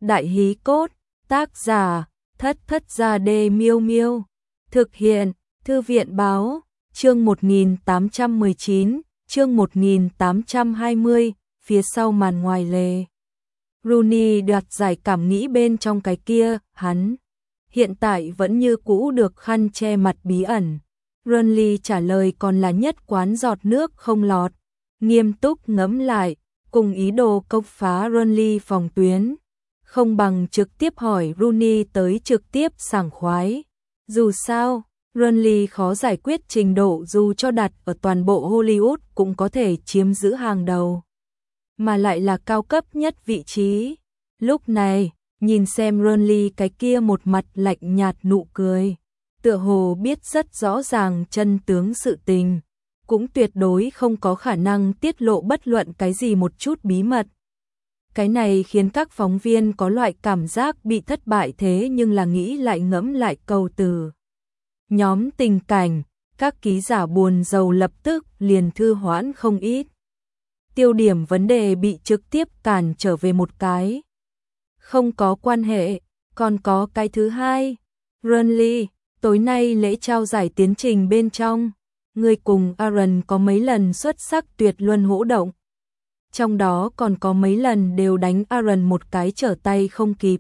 Đại hí cốt, tác giả, Thất Thất Gia Đê Miêu Miêu. Thực hiện, Thư viện báo, chương 1819, chương 1820, phía sau màn ngoài lề. Rooney đoạt giải cảm nghĩ bên trong cái kia, hắn hiện tại vẫn như cũ được khăn che mặt bí ẩn. Burnley trả lời còn là nhất quán giọt nước không lọt, nghiêm túc ngẫm lại, cùng ý đồ công phá Burnley phòng tuyến. Không bằng trực tiếp hỏi Rooney tới trực tiếp sảng khoái. Dù sao, Burnley khó giải quyết trình độ dù cho đặt ở toàn bộ Hollywood cũng có thể chiếm giữ hàng đầu. Mà lại là cao cấp nhất vị trí. Lúc này, nhìn xem Burnley cái kia một mặt lạnh nhạt nụ cười. Tựa hồ biết rất rõ ràng chân tướng sự tình. Cũng tuyệt đối không có khả năng tiết lộ bất luận cái gì một chút bí mật. Cái này khiến các phóng viên có loại cảm giác bị thất bại thế nhưng là nghĩ lại ngẫm lại câu từ. Nhóm tình cảnh, các ký giả buồn rầu lập tức liền thư hoãn không ít. Tiêu điểm vấn đề bị trực tiếp cản trở về một cái. Không có quan hệ, còn có cái thứ hai. Burnley, tối nay lễ trao giải tiến trình bên trong, người cùng Aaron có mấy lần xuất sắc tuyệt luân hỗ động. Trong đó còn có mấy lần đều đánh Aaron một cái trở tay không kịp.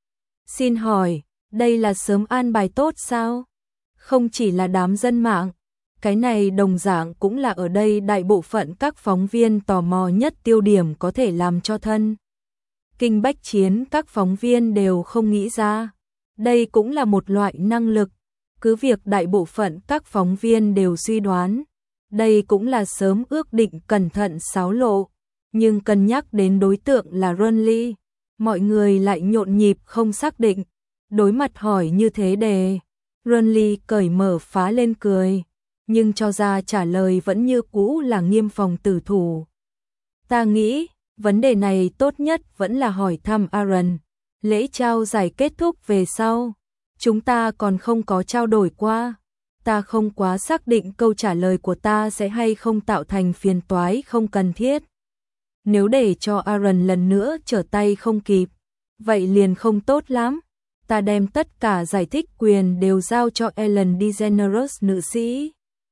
Xin hỏi, đây là sớm an bài tốt sao? Không chỉ là đám dân mạng, cái này đồng dạng cũng là ở đây đại bộ phận các phóng viên tò mò nhất tiêu điểm có thể làm cho thân. Kinh bách chiến các phóng viên đều không nghĩ ra. Đây cũng là một loại năng lực. Cứ việc đại bộ phận các phóng viên đều suy đoán. Đây cũng là sớm ước định cẩn thận xáo lộ. Nhưng cân nhắc đến đối tượng là Burnley, mọi người lại nhộn nhịp không xác định. Đối mặt hỏi như thế đề, Burnley cởi mở phá lên cười, nhưng cho ra trả lời vẫn như cũ là nghiêm phòng tử thủ. Ta nghĩ, vấn đề này tốt nhất vẫn là hỏi thăm Aaron. Lễ trao giải kết thúc về sau, chúng ta còn không có trao đổi qua. Ta không quá xác định câu trả lời của ta sẽ hay không tạo thành phiền toái không cần thiết. Nếu để cho Aaron lần nữa trở tay không kịp, vậy liền không tốt lắm. Ta đem tất cả giải thích quyền đều giao cho Ellen DeGeneres nữ sĩ.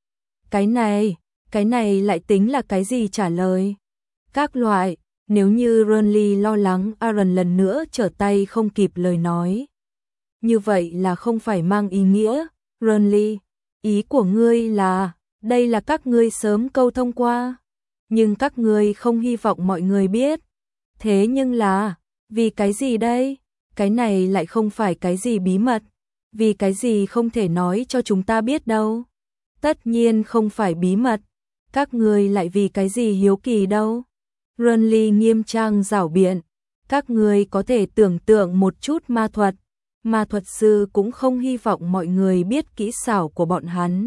Cái này lại tính là cái gì trả lời? Các loại, nếu như Burnley lo lắng Aaron lần nữa trở tay không kịp lời nói. Như vậy là không phải mang ý nghĩa, Burnley, ý của ngươi là, đây là các ngươi sớm câu thông qua. Nhưng các ngươi không hy vọng mọi người biết. Thế nhưng là, vì cái gì đây? Cái này lại không phải cái gì bí mật. Vì cái gì không thể nói cho chúng ta biết đâu. Tất nhiên không phải bí mật. Các ngươi lại vì cái gì hiếu kỳ đâu. Burnley nghiêm trang giảo biện. Các ngươi có thể tưởng tượng một chút ma thuật. Ma thuật sư cũng không hy vọng mọi người biết kỹ xảo của bọn hắn.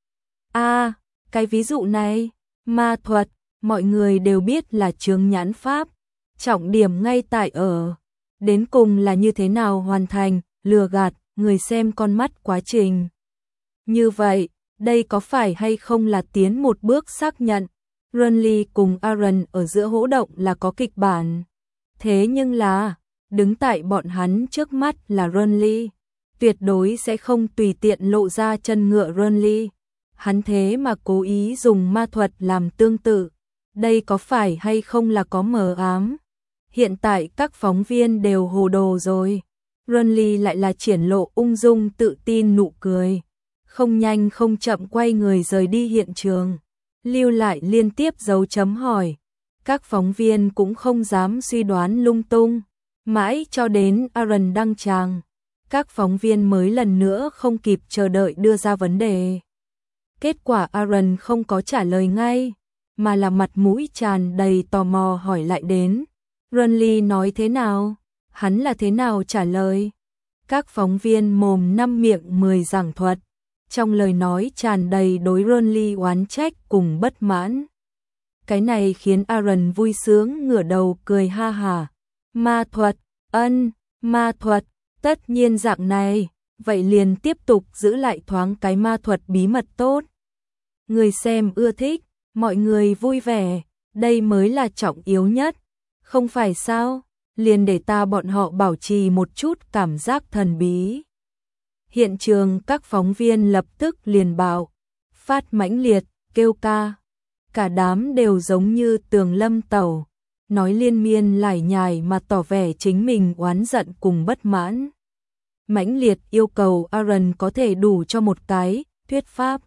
Cái ví dụ này, ma thuật, mọi người đều biết là chướng nhãn pháp. Trọng điểm ngay tại ở. Đến cùng là như thế nào hoàn thành, lừa gạt, người xem con mắt quá trình. Như vậy, đây có phải hay không là tiến một bước xác nhận. Burnley cùng Aaron ở giữa hỗ động là có kịch bản. Thế nhưng là, đứng tại bọn hắn trước mắt là Burnley. Tuyệt đối sẽ không tùy tiện lộ ra chân ngựa Burnley. Hắn thế mà cố ý dùng ma thuật làm tương tự. Đây có phải hay không là có mờ ám? Hiện tại các phóng viên đều hồ đồ rồi. Burnley lại là triển lộ ung dung tự tin nụ cười. Không nhanh không chậm quay người rời đi hiện trường. Lưu lại liên tiếp dấu chấm hỏi. Các phóng viên cũng không dám suy đoán lung tung. Mãi cho đến Aaron đăng tràng. Các phóng viên mới lần nữa không kịp chờ đợi đưa ra vấn đề. Kết quả Aaron không có trả lời ngay, mà là mặt mũi tràn đầy tò mò hỏi lại đến. Burnley nói thế nào? Hắn là thế nào trả lời? Các phóng viên mồm năm miệng 10 giảng thuật. Trong lời nói tràn đầy đối Burnley oán trách cùng bất mãn. Cái này khiến Aaron vui sướng ngửa đầu cười ha hả. Ma thuật, ma thuật, tất nhiên dạng này, vậy liền tiếp tục giữ lại thoáng cái ma thuật bí mật tốt. Người xem ưa thích, mọi người vui vẻ, đây mới là trọng yếu nhất, không phải sao? liền để bọn họ bảo trì một chút cảm giác thần bí. Hiện trường các phóng viên lập tức liền bạo phát mãnh liệt, kêu ca. Cả đám đều giống như tường lâm tẩu, nói liên miên lải nhải mà tỏ vẻ chính mình oán giận cùng bất mãn. Mãnh liệt yêu cầu Aaron có thể đủ cho một cái thuyết pháp.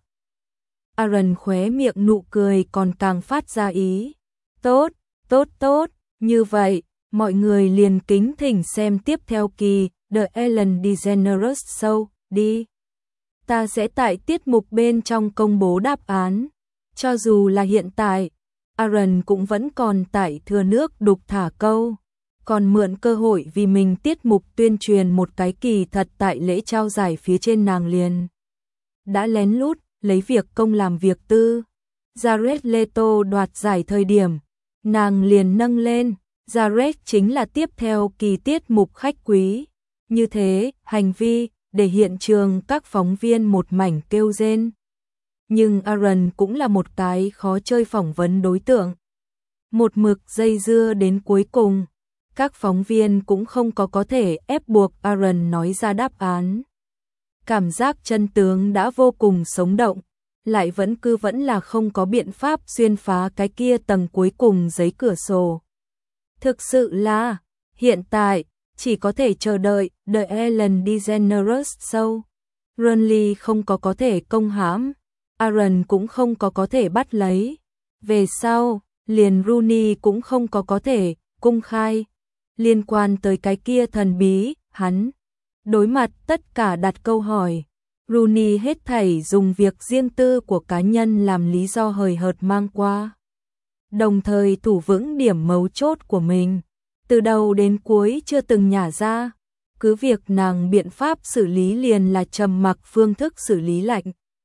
Aaron khóe miệng nụ cười còn càng phát ra ý. Tốt, tốt, tốt, như vậy, mọi người liền kính thỉnh xem tiếp theo kỳ The Ellen DeGeneres Show đi. Ta sẽ tại tiết mục bên trong công bố đáp án. Cho dù là hiện tại, Aaron cũng vẫn còn tại thừa nước đục thả câu, còn mượn cơ hội vì mình tiết mục tuyên truyền một cái kỳ thật tại lễ trao giải phía trên nàng liền đã lén lút lấy việc công làm việc tư. Jared Leto đoạt giải thời điểm, nàng liền nâng lên, Jared chính là tiếp theo kỳ tiết mục khách quý. Như thế, hành vi để hiện trường các phóng viên một mảnh kêu rên. Nhưng Aaron cũng là một cái khó chơi phỏng vấn đối tượng. Một mực dây dưa đến cuối cùng, các phóng viên cũng không có thể ép buộc Aaron nói ra đáp án. Cảm giác chân tướng đã vô cùng sống động, lại vẫn là không có biện pháp xuyên phá cái kia tầng cuối cùng giấy cửa sổ. Thực sự là, hiện tại, chỉ có thể chờ đợi The Ellen DeGeneres Show. Ronly không có thể công hãm, Aaron cũng không có thể bắt lấy. Về sau, liền Rooney cũng không có thể công khai. Liên quan tới cái kia thần bí, hắn đối mặt tất cả đặt câu hỏi. Rooney hết thảy dùng việc riêng tư của cá nhân làm lý do hời hợt mang qua. Đồng thời thủ vững điểm mấu chốt của mình. Từ đầu đến cuối chưa từng nhả ra. Cứ việc nàng biện pháp xử lý liền là trầm mặc phương thức xử lý lạnh.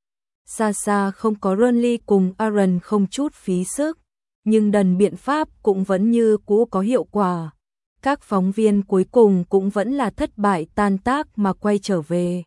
Xa xa không có Ronly cùng Aaron không chút phí sức. Nhưng đần biện pháp cũng vẫn như cũ có hiệu quả. Các phóng viên cuối cùng cũng vẫn là thất bại tan tác mà quay trở về.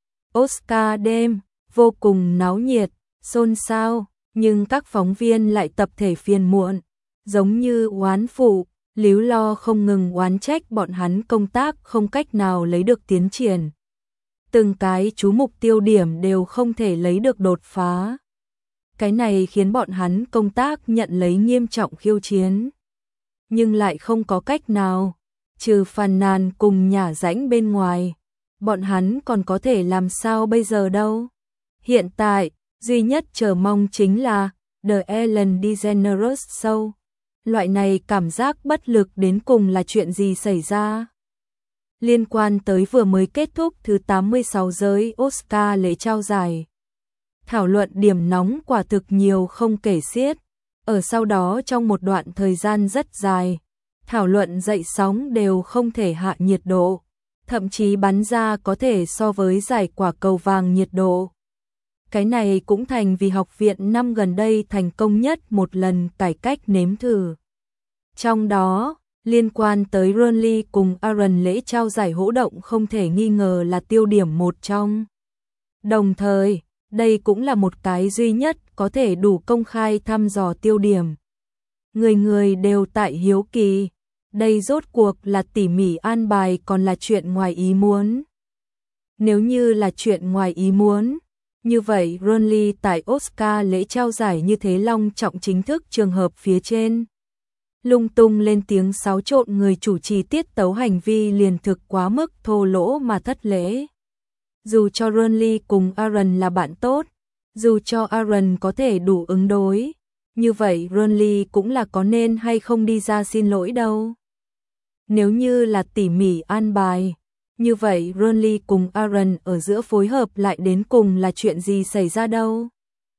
Oscar đêm, vô cùng náo nhiệt, xôn xao, nhưng các phóng viên lại tập thể phiền muộn, giống như oán phụ, líu lo không ngừng oán trách bọn hắn công tác không cách nào lấy được tiến triển. Từng cái chú mục tiêu điểm đều không thể lấy được đột phá. Cái này khiến bọn hắn công tác nhận lấy nghiêm trọng khiêu chiến. Nhưng lại không có cách nào, trừ phàn nàn cùng nhả rãnh bên ngoài. Bọn hắn còn có thể làm sao bây giờ đâu. Hiện tại, duy nhất chờ mong chính là The Ellen DeGeneres Show. Loại này cảm giác bất lực đến cùng là chuyện gì xảy ra? Liên quan tới vừa mới kết thúc thứ 86 giới Oscar lễ trao giải. Thảo luận điểm nóng quả thực nhiều không kể xiết. Ở sau đó trong một đoạn thời gian rất dài, thảo luận dậy sóng đều không thể hạ nhiệt độ. Thậm chí bắn ra có thể so với giải quả cầu vàng nhiệt độ. Cái này cũng thành vì học viện năm gần đây thành công nhất một lần cải cách nếm thử. Trong đó, liên quan tới Ronly cùng Aaron lễ trao giải hỗ động không thể nghi ngờ là tiêu điểm một trong. Đồng thời, đây cũng là một cái duy nhất có thể đủ công khai thăm dò tiêu điểm. Người người đều tại hiếu kỳ. Đây rốt cuộc là tỉ mỉ an bài còn là chuyện ngoài ý muốn. Nếu như là chuyện ngoài ý muốn, như vậy Ronly tại Oscar lễ trao giải như thế long trọng chính thức trường hợp phía trên. Lung tung lên tiếng xáo trộn người chủ trì tiết tấu hành vi liền thực quá mức thô lỗ mà thất lễ. Dù cho Ronly cùng Aaron là bạn tốt, dù cho Aaron có thể đủ ứng đối, như vậy Ronly cũng là có nên hay không đi ra xin lỗi đâu. Nếu như là tỉ mỉ an bài, như vậy Ronly cùng Aaron ở giữa phối hợp lại đến cùng là chuyện gì xảy ra đâu.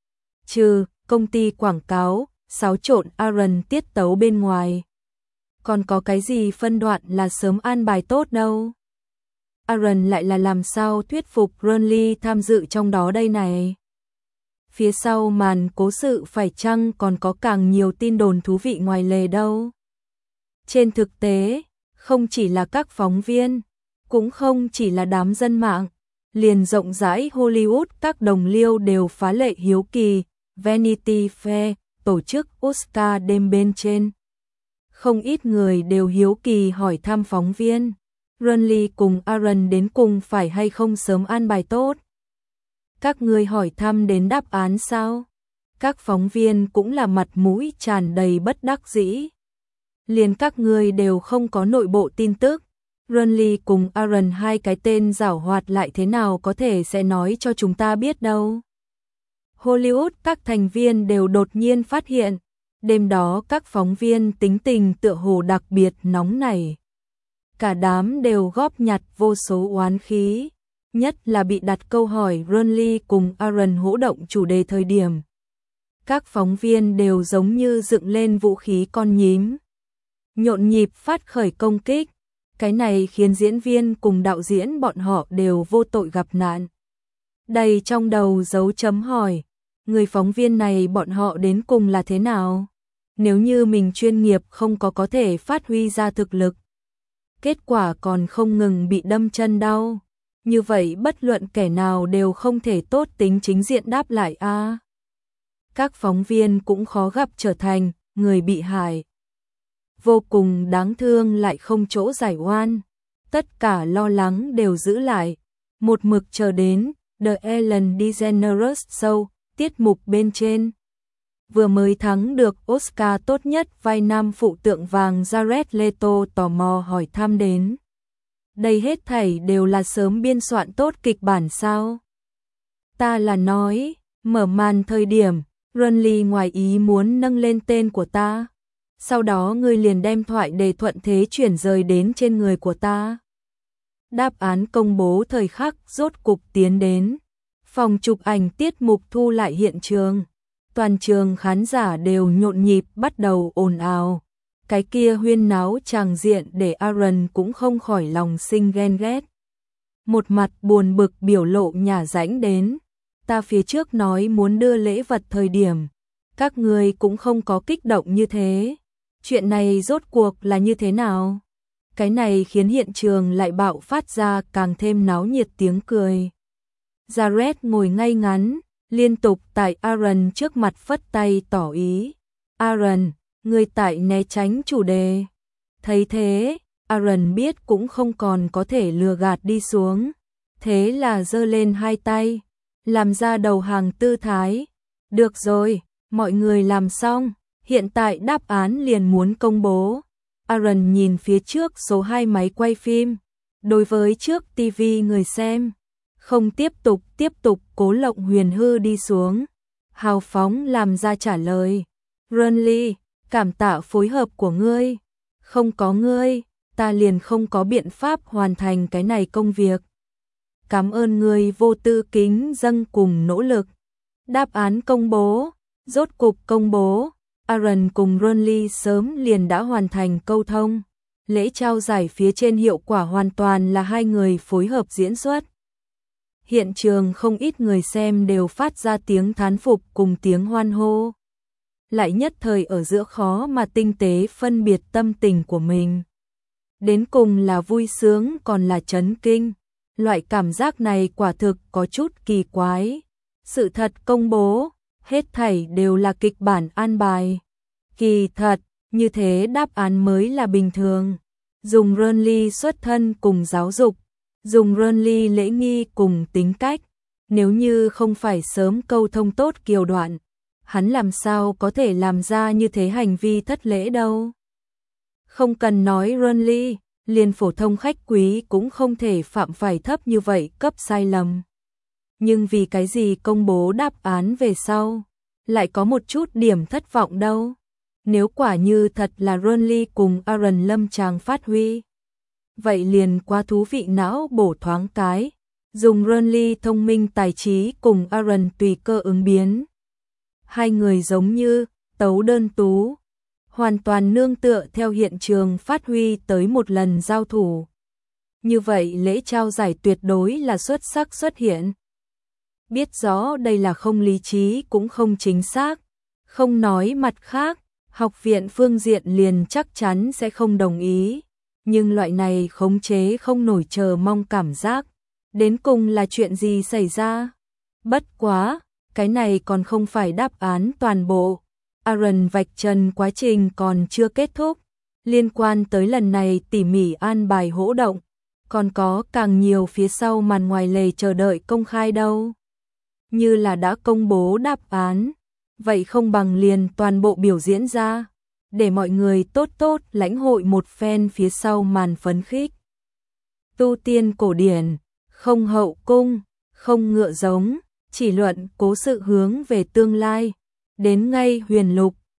Trừ công ty quảng cáo, xáo trộn Aaron tiết tấu bên ngoài. Còn có cái gì phân đoạn là sớm an bài tốt đâu. Aaron lại là làm sao thuyết phục Ronly tham dự trong đó đây này. Phía sau màn cố sự phải chăng còn có càng nhiều tin đồn thú vị ngoài lề đâu. Trên thực tế, không chỉ là các phóng viên, cũng không chỉ là đám dân mạng, liền rộng rãi Hollywood các đồng liêu đều phá lệ hiếu kỳ, Vanity Fair, tổ chức Oscar đêm bên trên. Không ít người đều hiếu kỳ hỏi thăm phóng viên, Renly cùng Aaron đến cùng phải hay không sớm an bài tốt. Các ngươi hỏi thăm đến đáp án sao? Các phóng viên cũng là mặt mũi tràn đầy bất đắc dĩ. Liền các ngươi đều không có nội bộ tin tức. Renly cùng Aaron hai cái tên giảo hoạt lại thế nào có thể sẽ nói cho chúng ta biết đâu. Hollywood các thành viên đều đột nhiên phát hiện, đêm đó các phóng viên tính tình tựa hồ đặc biệt nóng nảy. Cả đám đều góp nhặt vô số oán khí, nhất là bị đặt câu hỏi Renly cùng Aaron hỗ động chủ đề thời điểm. Các phóng viên đều giống như dựng lên vũ khí con nhím, nhộn nhịp phát khởi công kích. Cái này khiến diễn viên cùng đạo diễn bọn họ đều vô tội gặp nạn. Đầy trong đầu dấu chấm hỏi, người phóng viên này bọn họ đến cùng là thế nào? Nếu như mình chuyên nghiệp không có thể phát huy ra thực lực, kết quả còn không ngừng bị đâm chân đau, như vậy bất luận kẻ nào đều không thể tốt tính chính diện đáp lại a. Các phóng viên cũng khó gặp trở thành người bị hại. Vô cùng đáng thương lại không chỗ giải oan. Tất cả lo lắng đều giữ lại, một mực chờ đến The Ellen DeGeneres Show, tiết mục bên trên. Vừa mới thắng được Oscar tốt nhất vai nam phụ tượng vàng Jared Leto tò mò hỏi thăm đến. Đây hết thảy đều là sớm biên soạn tốt kịch bản sao? Ta là nói, mở màn thời điểm, Renly ngoài ý muốn nâng lên tên của ta. Sau đó ngươi liền đem thoại đề thuận thế chuyển rời đến trên người của ta. Đáp án công bố thời khắc rốt cục tiến đến. Phòng chụp ảnh tiết mục thu lại hiện trường. Toàn trường khán giả đều nhộn nhịp bắt đầu ồn ào. Cái kia huyên náo tràng diện để Aaron cũng không khỏi lòng sinh ghen ghét. Một mặt buồn bực biểu lộ nhả rãnh đến. Ta phía trước nói muốn đưa lễ vật thời điểm, các ngươi cũng không có kích động như thế. Chuyện này rốt cuộc là như thế nào? Cái này khiến hiện trường lại bạo phát ra càng thêm náo nhiệt tiếng cười. Jared ngồi ngay ngắn, liên tục tại Aaron trước mặt phất tay tỏ ý. Aaron, người tại né tránh chủ đề. Thấy thế, Aaron biết cũng không còn có thể lừa gạt đi xuống. Thế là giơ lên hai tay, làm ra đầu hàng tư thái. Được rồi, mọi người làm xong. Hiện tại đáp án liền muốn công bố. Aaron nhìn phía trước số 2 máy quay phim. Đối với trước TV người xem, không tiếp tục cố lộng huyền hư đi xuống. Hào phóng làm ra trả lời. Renly, cảm tạ phối hợp của ngươi. Không có ngươi, ta liền không có biện pháp hoàn thành cái này công việc. Cảm ơn ngươi vô tư kính dâng cùng nỗ lực. Đáp án công bố, rốt cục công bố. Aaron cùng Renly sớm liền đã hoàn thành câu thông. Lễ trao giải phía trên hiệu quả hoàn toàn là hai người phối hợp diễn xuất. Hiện trường không ít người xem đều phát ra tiếng thán phục cùng tiếng hoan hô. Lại nhất thời ở giữa khó mà tinh tế phân biệt tâm tình của mình. Đến cùng là vui sướng còn là chấn kinh. Loại cảm giác này quả thực có chút kỳ quái. Sự thật công bố, hết thảy đều là kịch bản an bài. Kỳ thật, như thế đáp án mới là bình thường. Dùng Renly xuất thân cùng giáo dục, dùng Renly lễ nghi cùng tính cách. Nếu như không phải sớm câu thông tốt kiều đoạn, hắn làm sao có thể làm ra như thế hành vi thất lễ đâu. Không cần nói Renly, liền phổ thông khách quý cũng không thể phạm phải thấp như vậy cấp sai lầm. Nhưng vì cái gì công bố đáp án về sau, lại có một chút điểm thất vọng đâu. Nếu quả như thật là Renly cùng Aaron lâm tràng phát huy, vậy liền quá thú vị não bổ thoáng cái. Dùng Renly thông minh tài trí cùng Aaron tùy cơ ứng biến. Hai người giống như tấu đơn tú, hoàn toàn nương tựa theo hiện trường phát huy tới một lần giao thủ. Như vậy lễ trao giải tuyệt đối là xuất sắc xuất hiện. Biết rõ đây là không lý trí cũng không chính xác, không nói mặt khác, học viện phương diện liền chắc chắn sẽ không đồng ý. Nhưng loại này khống chế không nổi chờ mong cảm giác. Đến cùng là chuyện gì xảy ra? Bất quá, cái này còn không phải đáp án toàn bộ. Aaron vạch trần quá trình còn chưa kết thúc. Liên quan tới lần này tỉ mỉ an bài hỗ động, còn có càng nhiều phía sau màn ngoài lề chờ đợi công khai đâu. Như là đã công bố đáp án, vậy không bằng liền toàn bộ biểu diễn ra, để mọi người tốt tốt lãnh hội một phen phía sau màn phấn khích. Tu tiên cổ điển, không hậu cung, không ngựa giống, chỉ luận cố sự hướng về tương lai, đến ngay huyền lục,